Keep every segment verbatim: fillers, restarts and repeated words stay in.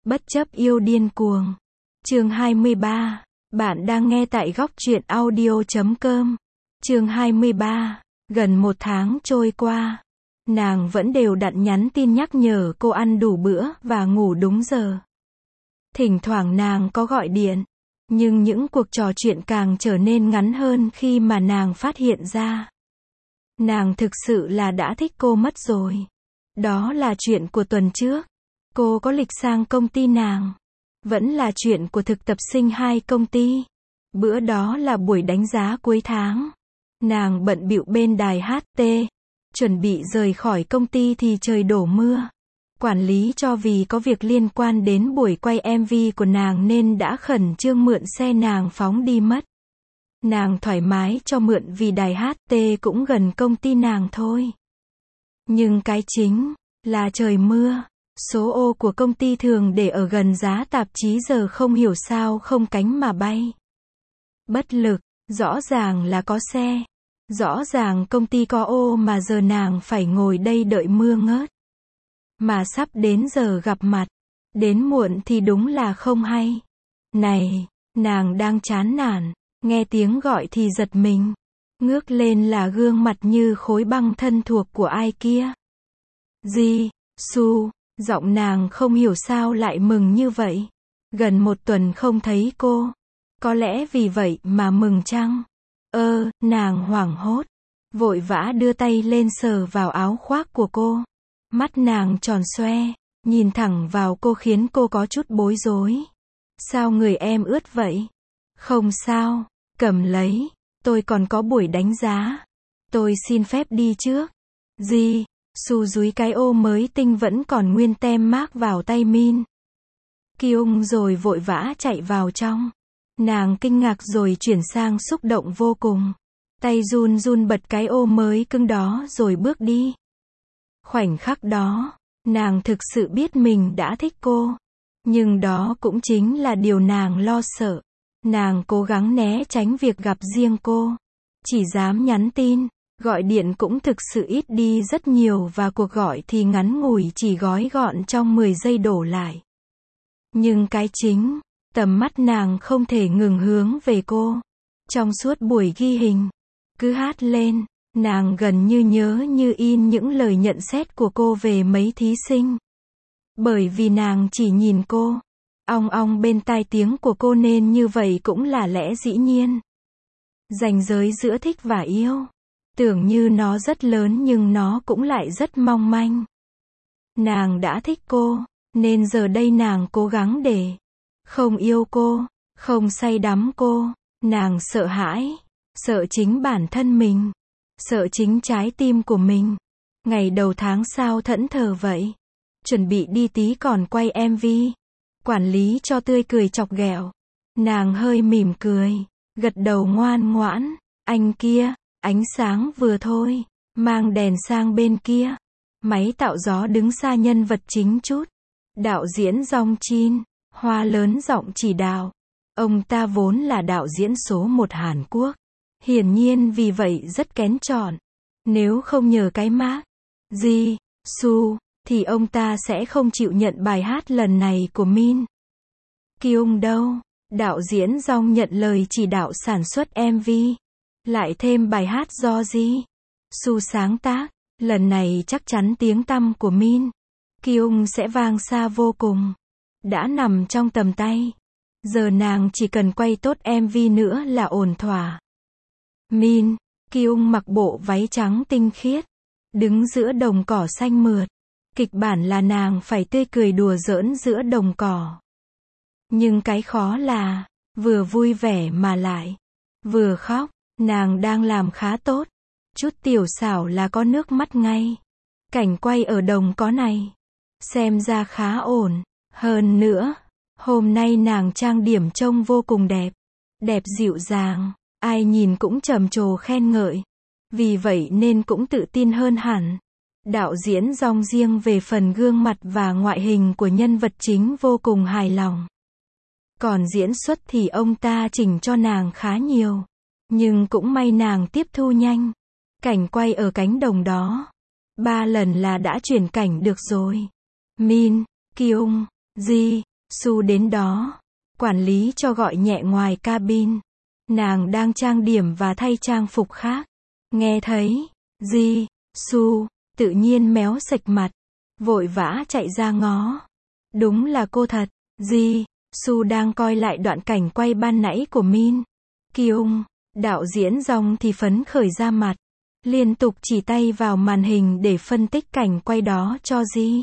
Bất chấp yêu điên cuồng. Chương hai mươi ba. Bạn đang nghe tại góc truyện audio chấm com. Chương hai mươi ba. Gần một tháng trôi qua, nàng vẫn đều đặn nhắn tin nhắc nhở cô ăn đủ bữa và ngủ đúng giờ. Thỉnh thoảng nàng có gọi điện, nhưng những cuộc trò chuyện càng trở nên ngắn hơn khi mà nàng phát hiện ra nàng thực sự là đã thích cô mất rồi. Đó là chuyện của tuần trước. Cô có lịch sang công ty nàng. Vẫn là chuyện của thực tập sinh hai công ty. Bữa đó là buổi đánh giá cuối tháng. Nàng bận bịu bên đài hát tê. Chuẩn bị rời khỏi công ty thì trời đổ mưa. Quản lý cho vì có việc liên quan đến buổi quay em vê của nàng nên đã khẩn trương mượn xe nàng phóng đi mất. Nàng thoải mái cho mượn vì đài hát tê cũng gần công ty nàng thôi. Nhưng cái chính là trời mưa. Số ô của công ty thường để ở gần giá tạp chí giờ không hiểu sao không cánh mà bay. Bất lực, rõ ràng là có xe. Rõ ràng công ty có ô mà giờ nàng phải ngồi đây đợi mưa ngớt. Mà sắp đến giờ gặp mặt. Đến muộn thì đúng là không hay. Này, nàng đang chán nản. Nghe tiếng gọi thì giật mình. Ngước lên là gương mặt như khối băng thân thuộc của ai kia. Ji, Su. Giọng nàng không hiểu sao lại mừng như vậy. Gần một tuần không thấy cô. Có lẽ vì vậy mà mừng chăng? Ơ, nàng hoảng hốt. Vội vã đưa tay lên sờ vào áo khoác của cô. Mắt nàng tròn xoe. Nhìn thẳng vào cô khiến cô có chút bối rối. Sao người em ướt vậy? Không sao. Cầm lấy. Tôi còn có buổi đánh giá. Tôi xin phép đi trước. Gì? Su dúi cái ô mới tinh vẫn còn nguyên tem mác vào tay Min. Kyung rồi vội vã chạy vào trong. Nàng kinh ngạc rồi chuyển sang xúc động vô cùng. Tay run run bật cái ô mới cưng đó rồi bước đi. Khoảnh khắc đó, nàng thực sự biết mình đã thích cô. Nhưng đó cũng chính là điều nàng lo sợ. Nàng cố gắng né tránh việc gặp riêng cô. Chỉ dám nhắn tin. Gọi điện cũng thực sự ít đi rất nhiều và cuộc gọi thì ngắn ngủi chỉ gói gọn trong mười giây đổ lại. Nhưng cái chính, tầm mắt nàng không thể ngừng hướng về cô. Trong suốt buổi ghi hình, cứ hát lên, nàng gần như nhớ như in những lời nhận xét của cô về mấy thí sinh. Bởi vì nàng chỉ nhìn cô, ong ong bên tai tiếng của cô nên như vậy cũng là lẽ dĩ nhiên. Ranh giới giữa thích và yêu. Tưởng như nó rất lớn nhưng nó cũng lại rất mong manh. Nàng đã thích cô, nên giờ đây nàng cố gắng để không yêu cô, không say đắm cô. Nàng sợ hãi, sợ chính bản thân mình, sợ chính trái tim của mình. Ngày đầu tháng sao thẫn thờ vậy? Chuẩn bị đi tí còn quay em vê. Quản lý cho tươi cười chọc ghẹo. Nàng hơi mỉm cười, gật đầu ngoan ngoãn. Anh kia. Ánh sáng vừa thôi, mang đèn sang bên kia. Máy tạo gió đứng xa nhân vật chính chút. Đạo diễn Jong Jin, hoa lớn giọng chỉ đạo. Ông ta vốn là đạo diễn số một Hàn Quốc. Hiển nhiên vì vậy rất kén chọn. Nếu không nhờ cái mác Ji, Su, thì ông ta sẽ không chịu nhận bài hát lần này của Min. Kyung đâu? Đạo diễn Jong nhận lời chỉ đạo sản xuất em vê. Lại thêm bài hát do Ji, Su sáng tác. Lần này chắc chắn tiếng tăm của Min, Kyung sẽ vang xa vô cùng. Đã nằm trong tầm tay. Giờ nàng chỉ cần quay tốt em vê nữa là ổn thỏa. Min, Kyung mặc bộ váy trắng tinh khiết. Đứng giữa đồng cỏ xanh mượt. Kịch bản là nàng phải tươi cười đùa giỡn giữa đồng cỏ. Nhưng cái khó là, vừa vui vẻ mà lại vừa khóc. Nàng đang làm khá tốt. Chút tiểu xảo là có nước mắt ngay. Cảnh quay ở đồng có này. Xem ra khá ổn. Hơn nữa, hôm nay nàng trang điểm trông vô cùng đẹp. Đẹp dịu dàng. Ai nhìn cũng trầm trồ khen ngợi. Vì vậy nên cũng tự tin hơn hẳn. Đạo diễn Jong riêng về phần gương mặt và ngoại hình của nhân vật chính vô cùng hài lòng. Còn diễn xuất thì ông ta chỉnh cho nàng khá nhiều. Nhưng cũng may nàng tiếp thu nhanh. Cảnh quay ở cánh đồng đó. Ba lần là đã chuyển cảnh được rồi. Min, Kyung, Ji, Su đến đó. Quản lý cho gọi nhẹ ngoài cabin. Nàng đang trang điểm và thay trang phục khác. Nghe thấy, Ji, Su, tự nhiên méo sạch mặt. Vội vã chạy ra ngó. Đúng là cô thật. Ji, Su đang coi lại đoạn cảnh quay ban nãy của Min Kyung. Đạo diễn Jong thì phấn khởi ra mặt. Liên tục chỉ tay vào màn hình để phân tích cảnh quay đó cho Ji.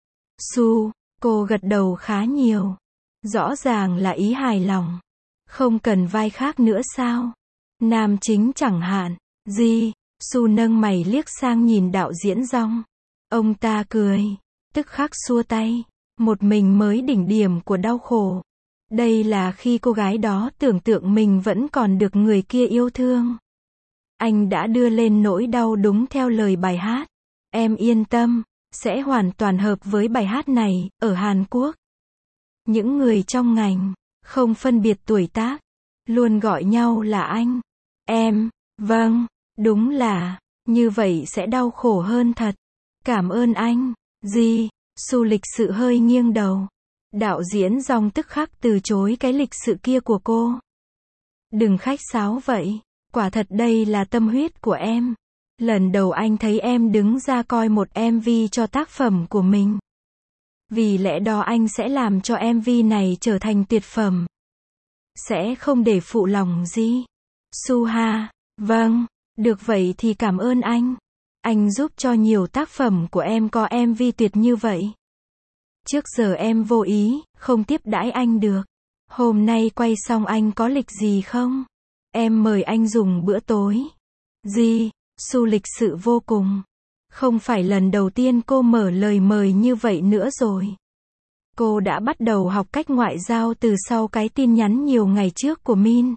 Su, cô gật đầu khá nhiều. Rõ ràng là ý hài lòng. Không cần vai khác nữa sao? Nam chính chẳng hạn. Ji, Su nâng mày liếc sang nhìn đạo diễn Jong. Ông ta cười. Tức khắc xua tay. Một mình mới đỉnh điểm của đau khổ. Đây là khi cô gái đó tưởng tượng mình vẫn còn được người kia yêu thương. Anh đã đưa lên nỗi đau đúng theo lời bài hát. Em yên tâm, sẽ hoàn toàn hợp với bài hát này, ở Hàn Quốc. Những người trong ngành, không phân biệt tuổi tác, luôn gọi nhau là anh, em, vâng, đúng là, như vậy sẽ đau khổ hơn thật. Cảm ơn anh, Ji, Su lịch sự hơi nghiêng đầu. Đạo diễn Jong tức khắc từ chối cái lịch sự kia của cô. Đừng khách sáo vậy, quả thật đây là tâm huyết của em. Lần đầu anh thấy em đứng ra coi một em vê cho tác phẩm của mình. Vì lẽ đó anh sẽ làm cho em vê này trở thành tuyệt phẩm. Sẽ không để phụ lòng Ji. Su ha, vâng, được vậy thì cảm ơn anh. Anh giúp cho nhiều tác phẩm của em có em vê tuyệt như vậy. Trước giờ em vô ý, không tiếp đãi anh được. Hôm nay quay xong anh có lịch gì không? Em mời anh dùng bữa tối. Ji, Su lịch sự vô cùng. Không phải lần đầu tiên cô mở lời mời như vậy nữa rồi. Cô đã bắt đầu học cách ngoại giao từ sau cái tin nhắn nhiều ngày trước của Min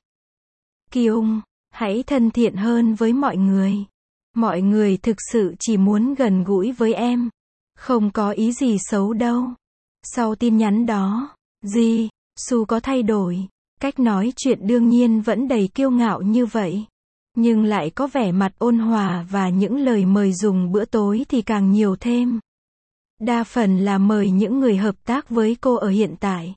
Kyung. Hãy thân thiện hơn với mọi người. Mọi người thực sự chỉ muốn gần gũi với em. Không có ý gì xấu đâu. Sau tin nhắn đó, Ji, Su có thay đổi. Cách nói chuyện đương nhiên vẫn đầy kiêu ngạo như vậy. Nhưng lại có vẻ mặt ôn hòa và những lời mời dùng bữa tối thì càng nhiều thêm. Đa phần là mời những người hợp tác với cô ở hiện tại.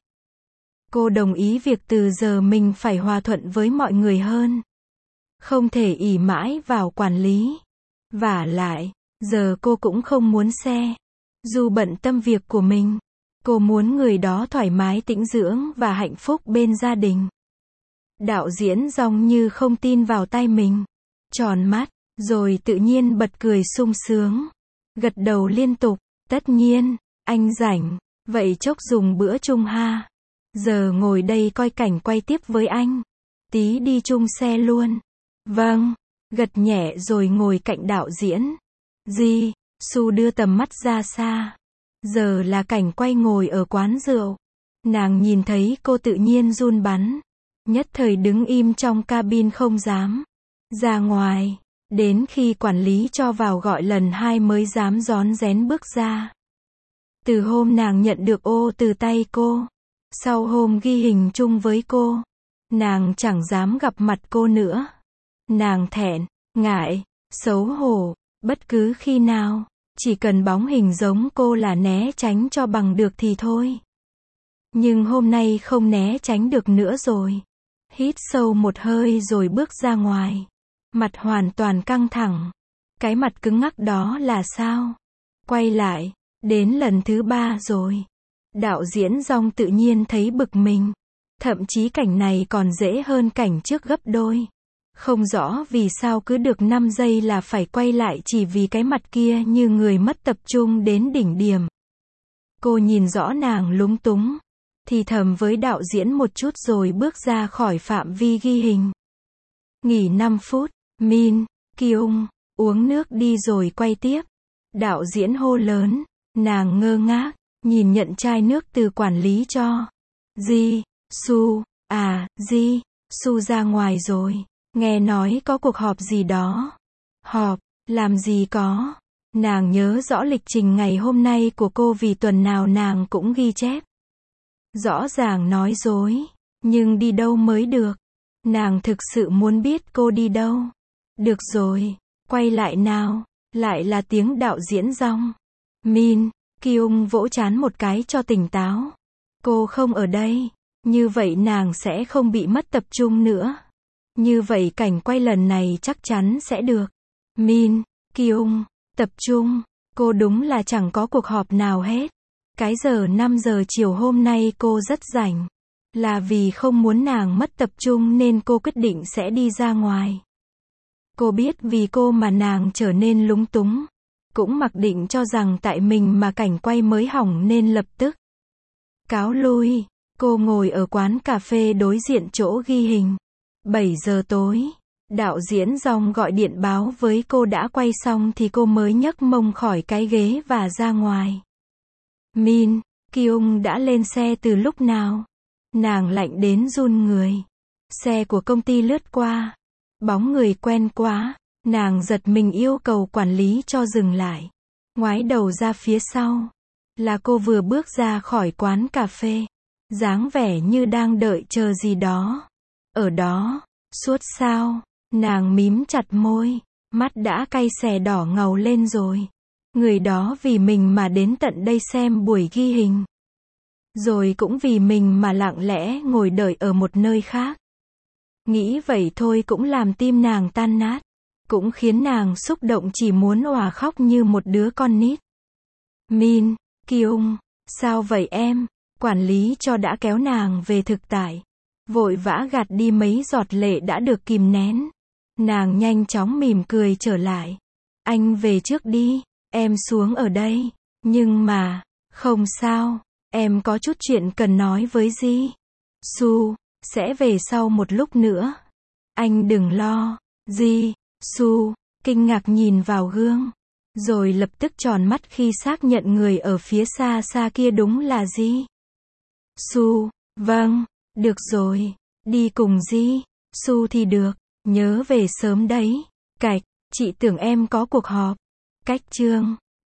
Cô đồng ý việc từ giờ mình phải hòa thuận với mọi người hơn. Không thể ỷ mãi vào quản lý. Vả lại, giờ cô cũng không muốn xe. Dù bận tâm việc của mình, cô muốn người đó thoải mái tĩnh dưỡng và hạnh phúc bên gia đình. Đạo diễn Jong như không tin vào tai mình. Tròn mắt, rồi tự nhiên bật cười sung sướng. Gật đầu liên tục. Tất nhiên, anh rảnh. Vậy chốc dùng bữa chung ha. Giờ ngồi đây coi cảnh quay tiếp với anh. Tí đi chung xe luôn. Vâng. Gật nhẹ rồi ngồi cạnh đạo diễn. Ji, Su đưa tầm mắt ra xa. Giờ là cảnh quay ngồi ở quán rượu. Nàng nhìn thấy cô tự nhiên run bắn. Nhất thời đứng im trong cabin không dám ra ngoài. Đến khi quản lý cho vào gọi lần hai mới dám rón rén bước ra. Từ hôm nàng nhận được ô từ tay cô. Sau hôm ghi hình chung với cô. Nàng chẳng dám gặp mặt cô nữa. Nàng thẹn, ngại, xấu hổ. Bất cứ khi nào. Chỉ cần bóng hình giống cô là né tránh cho bằng được thì thôi. Nhưng hôm nay không né tránh được nữa rồi. Hít sâu một hơi rồi bước ra ngoài. Mặt hoàn toàn căng thẳng. Cái mặt cứng ngắc đó là sao? Quay lại. Đến lần thứ ba rồi. Đạo diễn Jong tự nhiên thấy bực mình. Thậm chí cảnh này còn dễ hơn cảnh trước gấp đôi. Không rõ vì sao cứ được năm giây là phải quay lại chỉ vì cái mặt kia như người mất tập trung đến đỉnh điểm. Cô nhìn rõ nàng lúng túng. Thì thầm với đạo diễn một chút rồi bước ra khỏi phạm vi ghi hình. Nghỉ năm phút. Min Kyung, uống nước đi rồi quay tiếp. Đạo diễn hô lớn. Nàng ngơ ngác, nhìn nhận chai nước từ quản lý cho. Ji, Su, à, Ji, Su ra ngoài rồi. Nghe nói có cuộc họp gì đó. Họp, làm gì có. Nàng nhớ rõ lịch trình ngày hôm nay của cô vì tuần nào nàng cũng ghi chép. Rõ ràng nói dối. Nhưng đi đâu mới được. Nàng thực sự muốn biết cô đi đâu. Được rồi, quay lại nào. Lại là tiếng đạo diễn Jong. Min Kyung vỗ trán một cái cho tỉnh táo. Cô không ở đây. Như vậy nàng sẽ không bị mất tập trung nữa. Như vậy cảnh quay lần này chắc chắn sẽ được. Min, Kyung, tập trung. Cô đúng là chẳng có cuộc họp nào hết. Cái giờ năm giờ chiều hôm nay cô rất rảnh. Là vì không muốn nàng mất tập trung nên cô quyết định sẽ đi ra ngoài. Cô biết vì cô mà nàng trở nên lúng túng. Cũng mặc định cho rằng tại mình mà cảnh quay mới hỏng nên lập tức cáo lui. Cô ngồi ở quán cà phê đối diện chỗ ghi hình. bảy giờ tối. Đạo diễn Dòng gọi điện báo với cô đã quay xong thì cô mới nhấc mông khỏi cái ghế và ra ngoài. Min, Kyung đã lên xe từ lúc nào? Nàng lạnh đến run người. Xe của công ty lướt qua. Bóng người quen quá. Nàng giật mình yêu cầu quản lý cho dừng lại. Ngoái đầu ra phía sau. Là cô vừa bước ra khỏi quán cà phê. Dáng vẻ như đang đợi chờ gì đó. Ở đó. Suốt sao? Nàng mím chặt môi. Mắt đã cay xè đỏ ngầu lên rồi. Người đó vì mình mà đến tận đây xem buổi ghi hình. Rồi cũng vì mình mà lặng lẽ ngồi đợi ở một nơi khác. Nghĩ vậy thôi cũng làm tim nàng tan nát. Cũng khiến nàng xúc động chỉ muốn òa khóc như một đứa con nít. Min, Kyung, sao vậy em? Quản lý cho đã kéo nàng về thực tại. Vội vã gạt đi mấy giọt lệ đã được kìm nén. Nàng nhanh chóng mỉm cười trở lại. Anh về trước đi, em xuống ở đây. Nhưng mà, không sao, em có chút chuyện cần nói với Ji. Su, sẽ về sau một lúc nữa. Anh đừng lo. Ji, Su, kinh ngạc nhìn vào gương. Rồi lập tức tròn mắt khi xác nhận người ở phía xa xa kia đúng là Ji. Su, vâng, được rồi, đi cùng Ji. Su thì được, nhớ về sớm đấy. Cạch, chị tưởng em có cuộc họp. Cách chương